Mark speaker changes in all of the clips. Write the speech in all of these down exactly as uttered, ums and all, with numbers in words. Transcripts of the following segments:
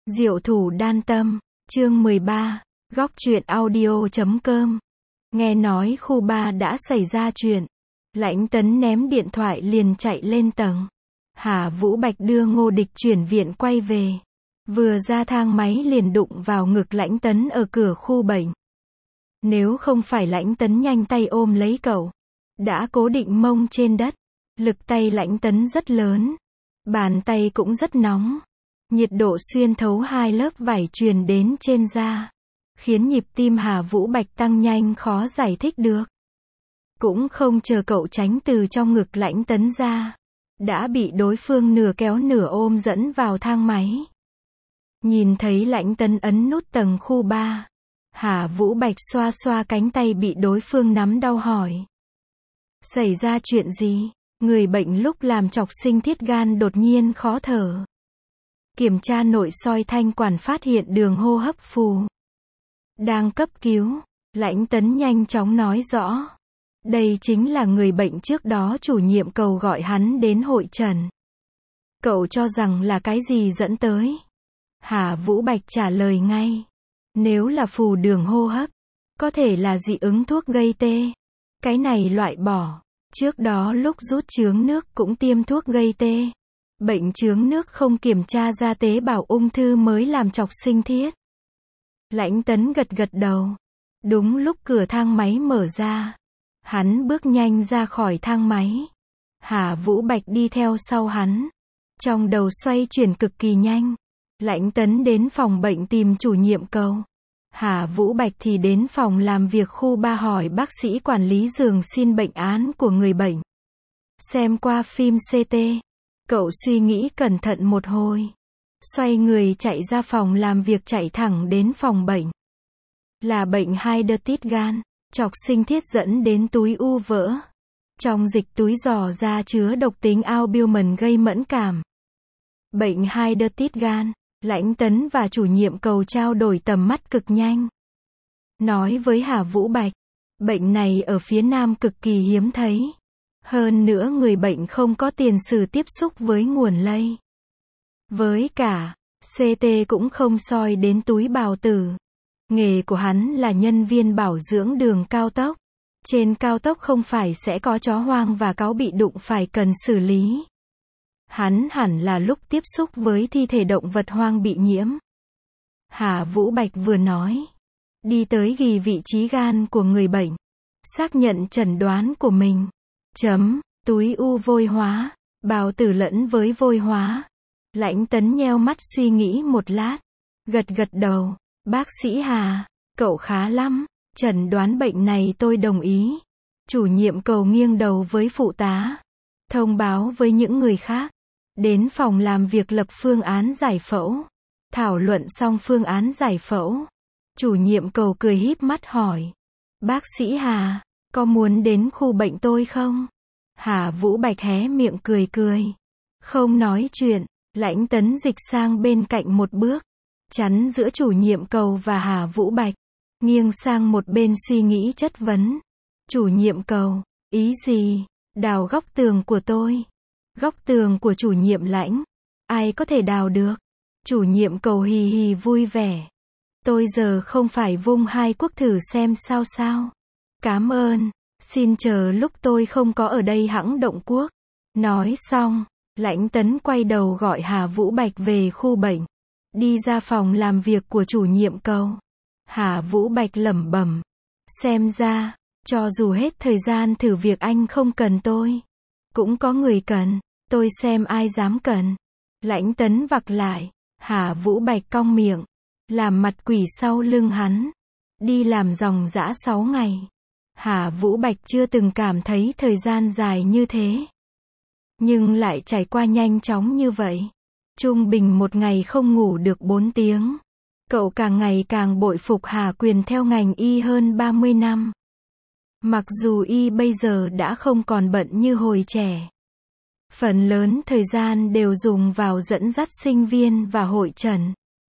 Speaker 1: Diệu thủ đan tâm, chương mười ba, góc truyện audio chấm com. Nghe nói khu ba đã xảy ra chuyện. Lãnh Tấn ném điện thoại liền chạy lên tầng. Hà Vũ Bạch đưa Ngô Địch chuyển viện quay về. Vừa ra thang máy liền đụng vào ngực Lãnh Tấn ở cửa khu bệnh. Nếu không phải Lãnh Tấn nhanh tay ôm lấy cậu, đã cố định mông trên đất. Lực tay Lãnh Tấn rất lớn. Bàn tay cũng rất nóng. Nhiệt độ xuyên thấu hai lớp vải truyền đến trên da, khiến nhịp tim Hà Vũ Bạch tăng nhanh khó giải thích được. Cũng không chờ cậu tránh từ trong ngực Lãnh Tấn ra, đã bị đối phương nửa kéo nửa ôm dẫn vào thang máy. Nhìn thấy Lãnh Tấn ấn nút tầng khu ba, Hà Vũ Bạch xoa xoa cánh tay bị đối phương nắm đau hỏi. Xảy ra chuyện gì? Người bệnh lúc làm chọc sinh thiết gan đột nhiên khó thở. Kiểm tra nội soi thanh quản phát hiện đường hô hấp phù. Đang cấp cứu. Lãnh Tấn nhanh chóng nói rõ. Đây chính là người bệnh trước đó chủ nhiệm cầu gọi hắn đến hội trần. Cậu cho rằng là cái gì dẫn tới? Hà Vũ Bạch trả lời ngay. Nếu là phù đường hô hấp, có thể là dị ứng thuốc gây tê. Cái này loại bỏ. Trước đó lúc rút chướng nước cũng tiêm thuốc gây tê. Bệnh chướng nước không kiểm tra ra tế bào ung thư mới làm chọc sinh thiết. Lãnh Tấn gật gật đầu. Đúng lúc cửa thang máy mở ra, hắn bước nhanh ra khỏi thang máy. Hà Vũ Bạch đi theo sau hắn. Trong đầu xoay chuyển cực kỳ nhanh. Lãnh Tấn đến phòng bệnh tìm chủ nhiệm cầu. Hà Vũ Bạch thì đến phòng làm việc khu ba hỏi bác sĩ quản lý giường xin bệnh án của người bệnh. Xem qua phim xê tê. Cậu suy nghĩ cẩn thận một hồi. Xoay người chạy ra phòng làm việc chạy thẳng đến phòng bệnh. Là bệnh Hydatitis gan. Chọc sinh thiết dẫn đến túi u vỡ. Trong dịch túi giò ra chứa độc tính albumin gây mẫn cảm. Bệnh Hydatitis gan. Lãnh Tấn và chủ nhiệm cầu trao đổi tầm mắt cực nhanh. Nói với Hà Vũ Bạch. Bệnh này ở phía Nam cực kỳ hiếm thấy. Hơn nữa người bệnh không có tiền sử tiếp xúc với nguồn lây. Với cả, xê tê cũng không soi đến túi bào tử. Nghề của hắn là nhân viên bảo dưỡng đường cao tốc. Trên cao tốc không phải sẽ có chó hoang và cáo bị đụng phải cần xử lý. Hắn hẳn là lúc tiếp xúc với thi thể động vật hoang bị nhiễm. Hà Vũ Bạch vừa nói. Đi tới ghi vị trí gan của người bệnh. Xác nhận chẩn đoán của mình. Chấm, túi u vôi hóa, bào tử lẫn với vôi hóa. Lãnh Tấn nheo mắt suy nghĩ một lát. Gật gật đầu. Bác sĩ Hà, cậu khá lắm. Chẩn đoán bệnh này tôi đồng ý. Chủ nhiệm cầu nghiêng đầu với phụ tá. Thông báo với những người khác. Đến phòng làm việc lập phương án giải phẫu. Thảo luận xong phương án giải phẫu. Chủ nhiệm cầu cười híp mắt hỏi. Bác sĩ Hà, có muốn đến khu bệnh tôi không? Hà Vũ Bạch hé miệng cười cười. Không nói chuyện. Lãnh Tấn dịch sang bên cạnh một bước. Chắn giữa chủ nhiệm cầu và Hà Vũ Bạch. Nghiêng sang một bên suy nghĩ chất vấn. Chủ nhiệm cầu, ý gì? Đào góc tường của tôi. Góc tường của chủ nhiệm Lãnh. Ai có thể đào được? Chủ nhiệm cầu hì hì vui vẻ. Tôi giờ không phải vung hai quốc thử xem sao sao. Cám ơn. Xin chờ lúc tôi không có ở đây hẵng động quốc. Nói xong, Lãnh Tấn quay đầu gọi Hà Vũ Bạch về khu bệnh. Đi ra phòng làm việc của chủ nhiệm cầu. Hà Vũ Bạch lẩm bẩm. Xem ra, cho dù hết thời gian thử việc anh không cần tôi. Cũng có người cần. Tôi xem ai dám cần. Lãnh Tấn vặc lại. Hà Vũ Bạch cong miệng. Làm mặt quỷ sau lưng hắn. Đi làm dòng dã sáu ngày. Hà Vũ Bạch chưa từng cảm thấy thời gian dài như thế. Nhưng lại trải qua nhanh chóng như vậy. Trung bình một ngày không ngủ được bốn tiếng. Cậu càng ngày càng bội phục Hà Quyền theo ngành y hơn ba mươi năm. Mặc dù y bây giờ đã không còn bận như hồi trẻ. Phần lớn thời gian đều dùng vào dẫn dắt sinh viên và hội trần.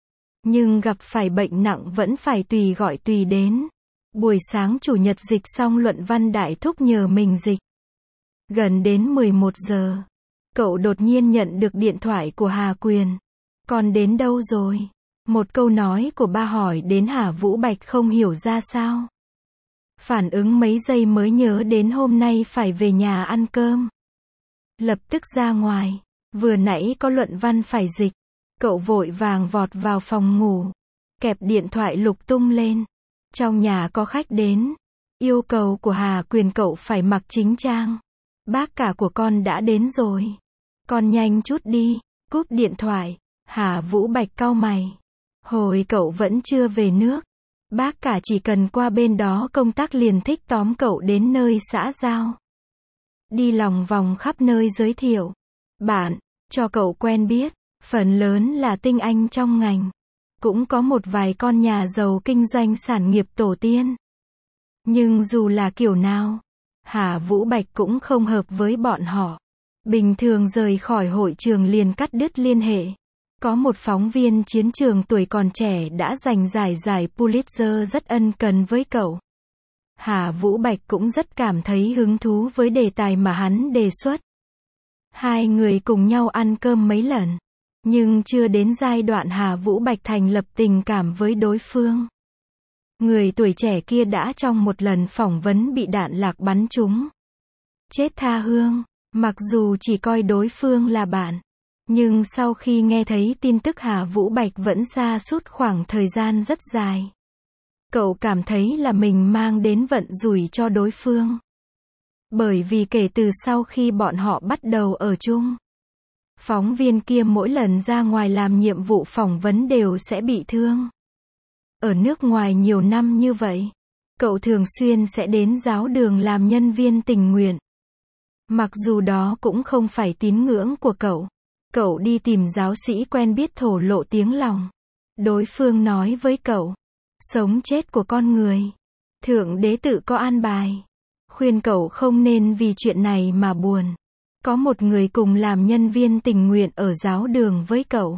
Speaker 1: Nhưng gặp phải bệnh nặng vẫn phải tùy gọi tùy đến. Buổi sáng chủ nhật dịch xong luận văn đại thúc nhờ mình dịch. Gần đến mười một giờ, cậu đột nhiên nhận được điện thoại của Hà Quyền. Con đến đâu rồi? Một câu nói của ba hỏi đến Hà Vũ Bạch không hiểu ra sao. Phản ứng mấy giây mới nhớ đến hôm nay phải về nhà ăn cơm. Lập tức ra ngoài. Vừa nãy có luận văn phải dịch. Cậu vội vàng vọt vào phòng ngủ. Kẹp điện thoại lục tung lên. Trong nhà có khách đến. Yêu cầu của Hà Quyền cậu phải mặc chính trang. Bác cả của con đã đến rồi. Con nhanh chút đi. Cúp điện thoại. Hà Vũ Bạch cau mày. Hồi cậu vẫn chưa về nước. Bác cả chỉ cần qua bên đó công tác liền thích tóm cậu đến nơi xã giao. Đi lòng vòng khắp nơi giới thiệu. Bạn, cho cậu quen biết. Phần lớn là tinh anh trong ngành. Cũng có một vài con nhà giàu kinh doanh sản nghiệp tổ tiên. Nhưng dù là kiểu nào, Hà Vũ Bạch cũng không hợp với bọn họ. Bình thường rời khỏi hội trường liền cắt đứt liên hệ. Có một phóng viên chiến trường tuổi còn trẻ đã giành giải giải Pulitzer rất ân cần với cậu. Hà Vũ Bạch cũng rất cảm thấy hứng thú với đề tài mà hắn đề xuất. Hai người cùng nhau ăn cơm mấy lần. Nhưng chưa đến giai đoạn Hà Vũ Bạch thành lập tình cảm với đối phương. Người tuổi trẻ kia đã trong một lần phỏng vấn bị đạn lạc bắn trúng. Chết tha hương, mặc dù chỉ coi đối phương là bạn. Nhưng sau khi nghe thấy tin tức Hà Vũ Bạch vẫn sa sút khoảng thời gian rất dài. Cậu cảm thấy là mình mang đến vận rủi cho đối phương. Bởi vì kể từ sau khi bọn họ bắt đầu ở chung, phóng viên kia mỗi lần ra ngoài làm nhiệm vụ phỏng vấn đều sẽ bị thương. Ở nước ngoài nhiều năm như vậy, cậu thường xuyên sẽ đến giáo đường làm nhân viên tình nguyện. Mặc dù đó cũng không phải tín ngưỡng của cậu. Cậu đi tìm giáo sĩ quen biết thổ lộ tiếng lòng. Đối phương nói với cậu, sống chết của con người, Thượng Đế tự có an bài. Khuyên cậu không nên vì chuyện này mà buồn. Có một người cùng làm nhân viên tình nguyện ở giáo đường với cậu.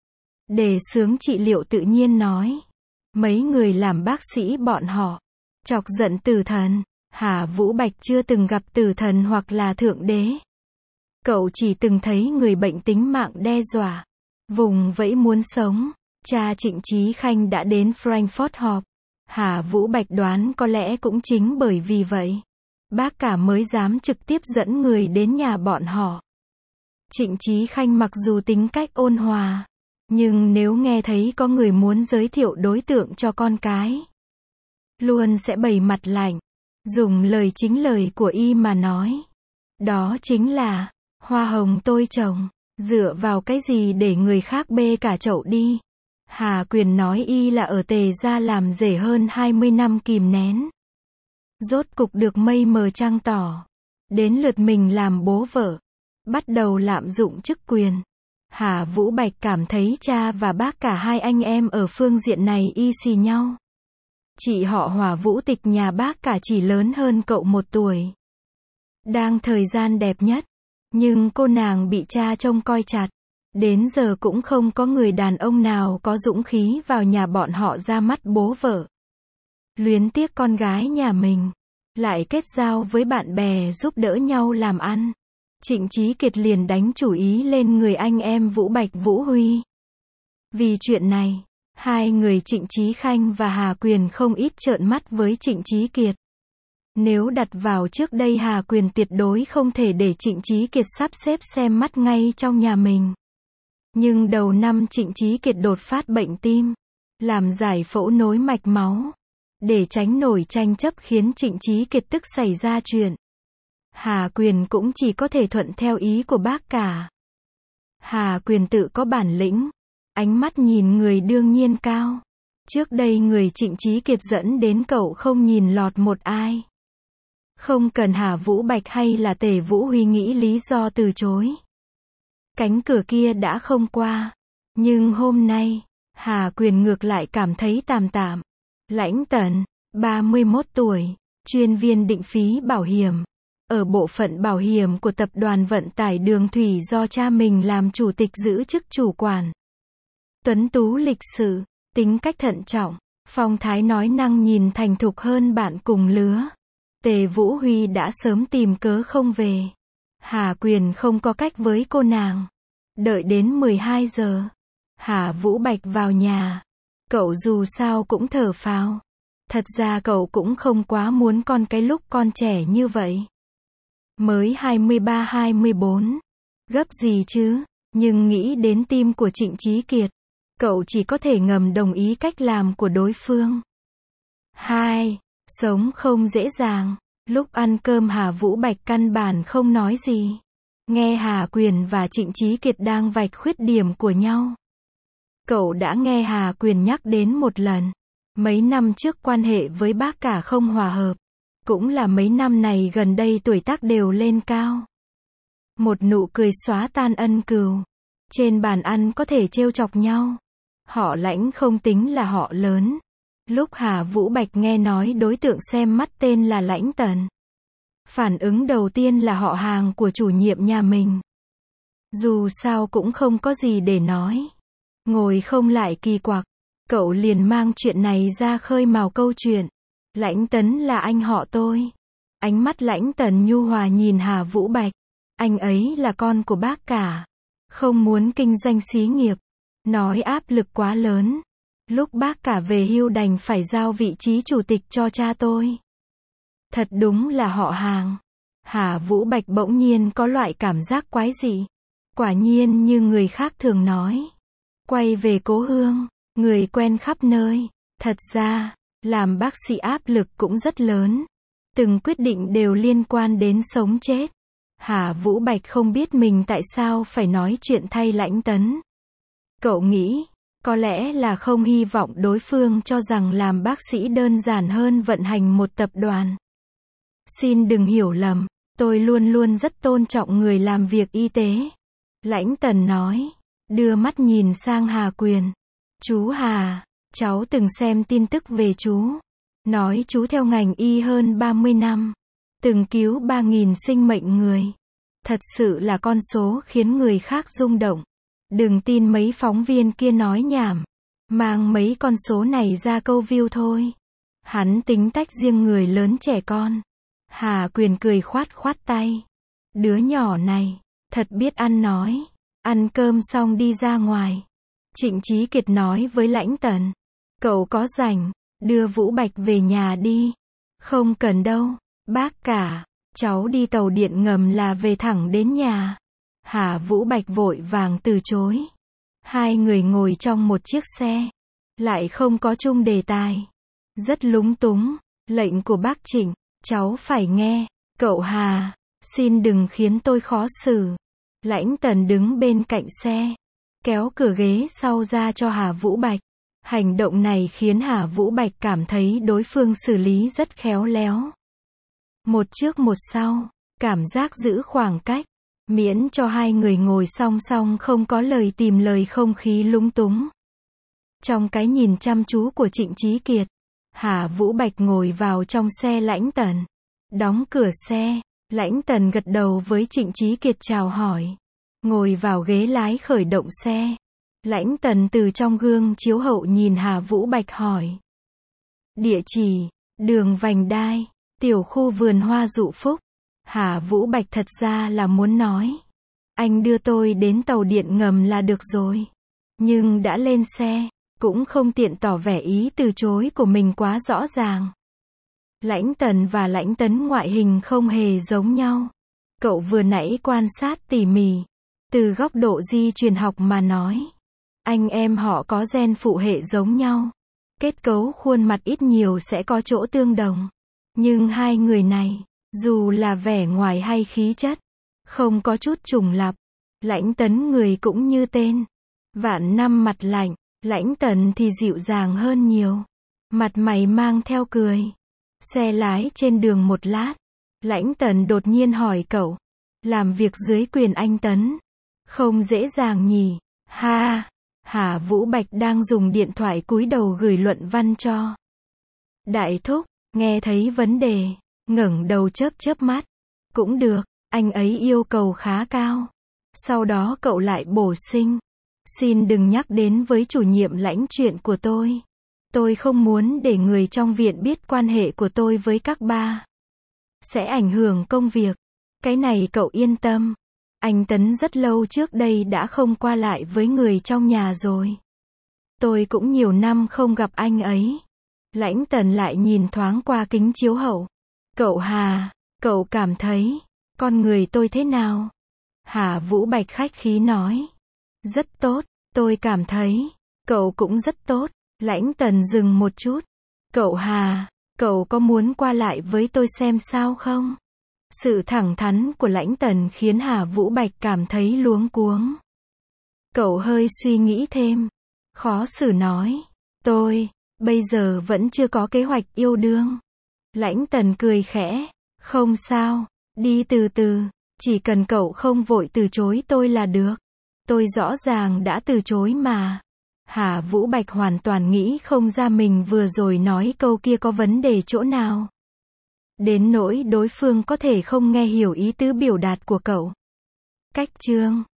Speaker 1: Đề xướng trị liệu tự nhiên nói. Mấy người làm bác sĩ bọn họ chọc giận tử thần. Hà Vũ Bạch chưa từng gặp tử thần hoặc là Thượng Đế. Cậu chỉ từng thấy người bệnh tính mạng đe dọa. Vùng vẫy muốn sống. Cha Trịnh Chí Khanh đã đến Frankfurt họp. Hà Vũ Bạch đoán có lẽ cũng chính bởi vì vậy. Bác cả mới dám trực tiếp dẫn người đến nhà bọn họ. Trịnh Chí Khanh mặc dù tính cách ôn hòa. Nhưng nếu nghe thấy có người muốn giới thiệu đối tượng cho con cái, luôn sẽ bày mặt lạnh. Dùng lời chính lời của y mà nói. Đó chính là, hoa hồng tôi trồng, dựa vào cái gì để người khác bê cả chậu đi. Hà Quyền nói y là ở Tề gia làm rể hơn hai mươi năm kìm nén. Rốt cục được mây mờ trăng tỏ. Đến lượt mình làm bố vợ. Bắt đầu lạm dụng chức quyền. Hà Vũ Bạch cảm thấy cha và bác cả hai anh em ở phương diện này y xì nhau. Chị họ Hòa Vũ Tịch nhà bác cả chỉ lớn hơn cậu một tuổi. Đang thời gian đẹp nhất. Nhưng cô nàng bị cha trông coi chặt. Đến giờ cũng không có người đàn ông nào có dũng khí vào nhà bọn họ ra mắt bố vợ. Luyến tiếc con gái nhà mình. Lại kết giao với bạn bè giúp đỡ nhau làm ăn. Trịnh Chí Kiệt liền đánh chủ ý lên người anh em Vũ Bạch Vũ Huy. Vì chuyện này, hai người Trịnh Chí Khanh và Hà Quyền không ít trợn mắt với Trịnh Chí Kiệt. Nếu đặt vào trước đây Hà Quyền tuyệt đối không thể để Trịnh Chí Kiệt sắp xếp xem mắt ngay trong nhà mình. Nhưng đầu năm Trịnh Chí Kiệt đột phát bệnh tim, làm giải phẫu nối mạch máu. Để tránh nổi tranh chấp khiến Trịnh Chí Kiệt tức xảy ra chuyện. Hà Quyền cũng chỉ có thể thuận theo ý của bác cả. Hà Quyền tự có bản lĩnh. Ánh mắt nhìn người đương nhiên cao. Trước đây người Trịnh Chí Kiệt dẫn đến cậu không nhìn lọt một ai. Không cần Hà Vũ Bạch hay là Tề Vũ Huy nghĩ lý do từ chối. Cánh cửa kia đã không qua. Nhưng hôm nay, Hà Quyền ngược lại cảm thấy tạm tạm. Lãnh Tần, ba mươi mốt tuổi, chuyên viên định phí bảo hiểm. Ở bộ phận bảo hiểm của tập đoàn vận tải đường thủy do cha mình làm chủ tịch giữ chức chủ quản. Tuấn tú lịch sự, tính cách thận trọng, phong thái nói năng nhìn thành thục hơn bạn cùng lứa. Tề Vũ Huy đã sớm tìm cớ không về. Hà Quyền không có cách với cô nàng. Đợi đến mười hai giờ, Hà Vũ Bạch vào nhà. Cậu dù sao cũng thở phào. Thật ra cậu cũng không quá muốn con cái lúc con trẻ như vậy. Mới hai mươi ba hai mươi bốn. Gấp gì chứ, nhưng nghĩ đến tim của Trịnh Chí Kiệt, cậu chỉ có thể ngầm đồng ý cách làm của đối phương. Hai, sống không dễ dàng. Lúc ăn cơm Hà Vũ Bạch căn bản không nói gì. Nghe Hà Quyền và Trịnh Chí Kiệt đang vạch khuyết điểm của nhau. Cậu đã nghe Hà Quyền nhắc đến một lần. Mấy năm trước quan hệ với bác cả không hòa hợp. Cũng là mấy năm này gần đây tuổi tác đều lên cao. Một nụ cười xóa tan ân cừu. Trên bàn ăn có thể trêu chọc nhau. Họ Lãnh không tính là họ lớn. Lúc Hà Vũ Bạch nghe nói đối tượng xem mắt tên là Lãnh Tần. Phản ứng đầu tiên là họ hàng của chủ nhiệm nhà mình. Dù sao cũng không có gì để nói. Ngồi không lại kỳ quặc. Cậu liền mang chuyện này ra khơi mào câu chuyện. Lãnh Tấn là anh họ tôi. Ánh mắt Lãnh Tần nhu hòa nhìn Hà Vũ Bạch. Anh ấy là con của bác cả. Không muốn kinh doanh xí nghiệp. Nói áp lực quá lớn. Lúc bác cả về hưu đành phải giao vị trí chủ tịch cho cha tôi. Thật đúng là họ hàng. Hà Vũ Bạch bỗng nhiên có loại cảm giác quái dị. Quả nhiên như người khác thường nói. Quay về cố hương, người quen khắp nơi. Thật ra, làm bác sĩ áp lực cũng rất lớn. Từng quyết định đều liên quan đến sống chết. Hà Vũ Bạch không biết mình tại sao phải nói chuyện thay Lãnh Tấn. Cậu nghĩ, có lẽ là không hy vọng đối phương cho rằng làm bác sĩ đơn giản hơn vận hành một tập đoàn. Xin đừng hiểu lầm, tôi luôn luôn rất tôn trọng người làm việc y tế. Lãnh Tần nói, đưa mắt nhìn sang Hà Quyền. Chú Hà, cháu từng xem tin tức về chú. Nói chú theo ngành y hơn ba mươi năm. Từng cứu ba nghìn sinh mệnh người. Thật sự là con số khiến người khác rung động. Đừng tin mấy phóng viên kia nói nhảm. Mang mấy con số này ra câu view thôi. Hắn tính tách riêng người lớn trẻ con. Hà Quyền cười khoát khoát tay. Đứa nhỏ này, thật biết ăn nói. Ăn cơm xong đi ra ngoài. Trịnh Chí Kiệt nói với Lãnh Tần. Cậu có rảnh, đưa Vũ Bạch về nhà đi. Không cần đâu, bác cả. Cháu đi tàu điện ngầm là về thẳng đến nhà. Hà Vũ Bạch vội vàng từ chối. Hai người ngồi trong một chiếc xe. Lại không có chung đề tài. Rất lúng túng. Lệnh của bác Trịnh, cháu phải nghe. Cậu Hà, xin đừng khiến tôi khó xử. Lãnh Tần đứng bên cạnh xe. Kéo cửa ghế sau ra cho Hà Vũ Bạch. Hành động này khiến Hà Vũ Bạch cảm thấy đối phương xử lý rất khéo léo. Một trước một sau, cảm giác giữ khoảng cách, miễn cho hai người ngồi song song không có lời tìm lời không khí lúng túng. Trong cái nhìn chăm chú của Trịnh Chí Kiệt, Hà Vũ Bạch ngồi vào trong xe Lãnh Tần. Đóng cửa xe, Lãnh Tần gật đầu với Trịnh Chí Kiệt chào hỏi. Ngồi vào ghế lái khởi động xe. Lãnh Tần từ trong gương chiếu hậu nhìn Hà Vũ Bạch hỏi. Địa chỉ, đường Vành Đai, tiểu khu vườn hoa Dụ Phúc. Hà Vũ Bạch thật ra là muốn nói. Anh đưa tôi đến tàu điện ngầm là được rồi. Nhưng đã lên xe, cũng không tiện tỏ vẻ ý từ chối của mình quá rõ ràng. Lãnh Tần và Lãnh Tấn ngoại hình không hề giống nhau. Cậu vừa nãy quan sát tỉ mỉ. Từ góc độ di truyền học mà nói. Anh em họ có gen phụ hệ giống nhau. Kết cấu khuôn mặt ít nhiều sẽ có chỗ tương đồng. Nhưng hai người này, dù là vẻ ngoài hay khí chất, không có chút trùng lặp. Lãnh Tấn người cũng như tên. Vạn năm mặt lạnh, Lãnh Tần thì dịu dàng hơn nhiều. Mặt mày mang theo cười. Xe lái trên đường một lát. Lãnh Tần đột nhiên hỏi cậu. Làm việc dưới quyền anh Tấn. Không dễ dàng nhỉ. Ha. Hà Vũ Bạch đang dùng điện thoại cúi đầu gửi luận văn cho. Đại thúc, nghe thấy vấn đề, ngẩng đầu chớp chớp mắt. Cũng được, anh ấy yêu cầu khá cao. Sau đó cậu lại bổ sinh. Xin đừng nhắc đến với chủ nhiệm Lãnh chuyện của tôi. Tôi không muốn để người trong viện biết quan hệ của tôi với các ba. Sẽ ảnh hưởng công việc. Cái này cậu yên tâm. Anh Tấn rất lâu trước đây đã không qua lại với người trong nhà rồi. Tôi cũng nhiều năm không gặp anh ấy. Lãnh Tần lại nhìn thoáng qua kính chiếu hậu. Cậu Hà, cậu cảm thấy, con người tôi thế nào? Hà Vũ Bạch khách khí nói. Rất tốt, tôi cảm thấy, cậu cũng rất tốt. Lãnh Tần dừng một chút. Cậu Hà, cậu có muốn qua lại với tôi xem sao không? Sự thẳng thắn của Lãnh Tần khiến Hà Vũ Bạch cảm thấy luống cuống. Cậu hơi suy nghĩ thêm. Khó xử nói. Tôi, bây giờ vẫn chưa có kế hoạch yêu đương. Lãnh Tần cười khẽ. Không sao, đi từ từ, chỉ cần cậu không vội từ chối tôi là được. Tôi rõ ràng đã từ chối mà. Hà Vũ Bạch hoàn toàn nghĩ không ra mình vừa rồi nói câu kia có vấn đề chỗ nào. Đến nỗi đối phương có thể không nghe hiểu ý tứ biểu đạt của cậu. Cách chương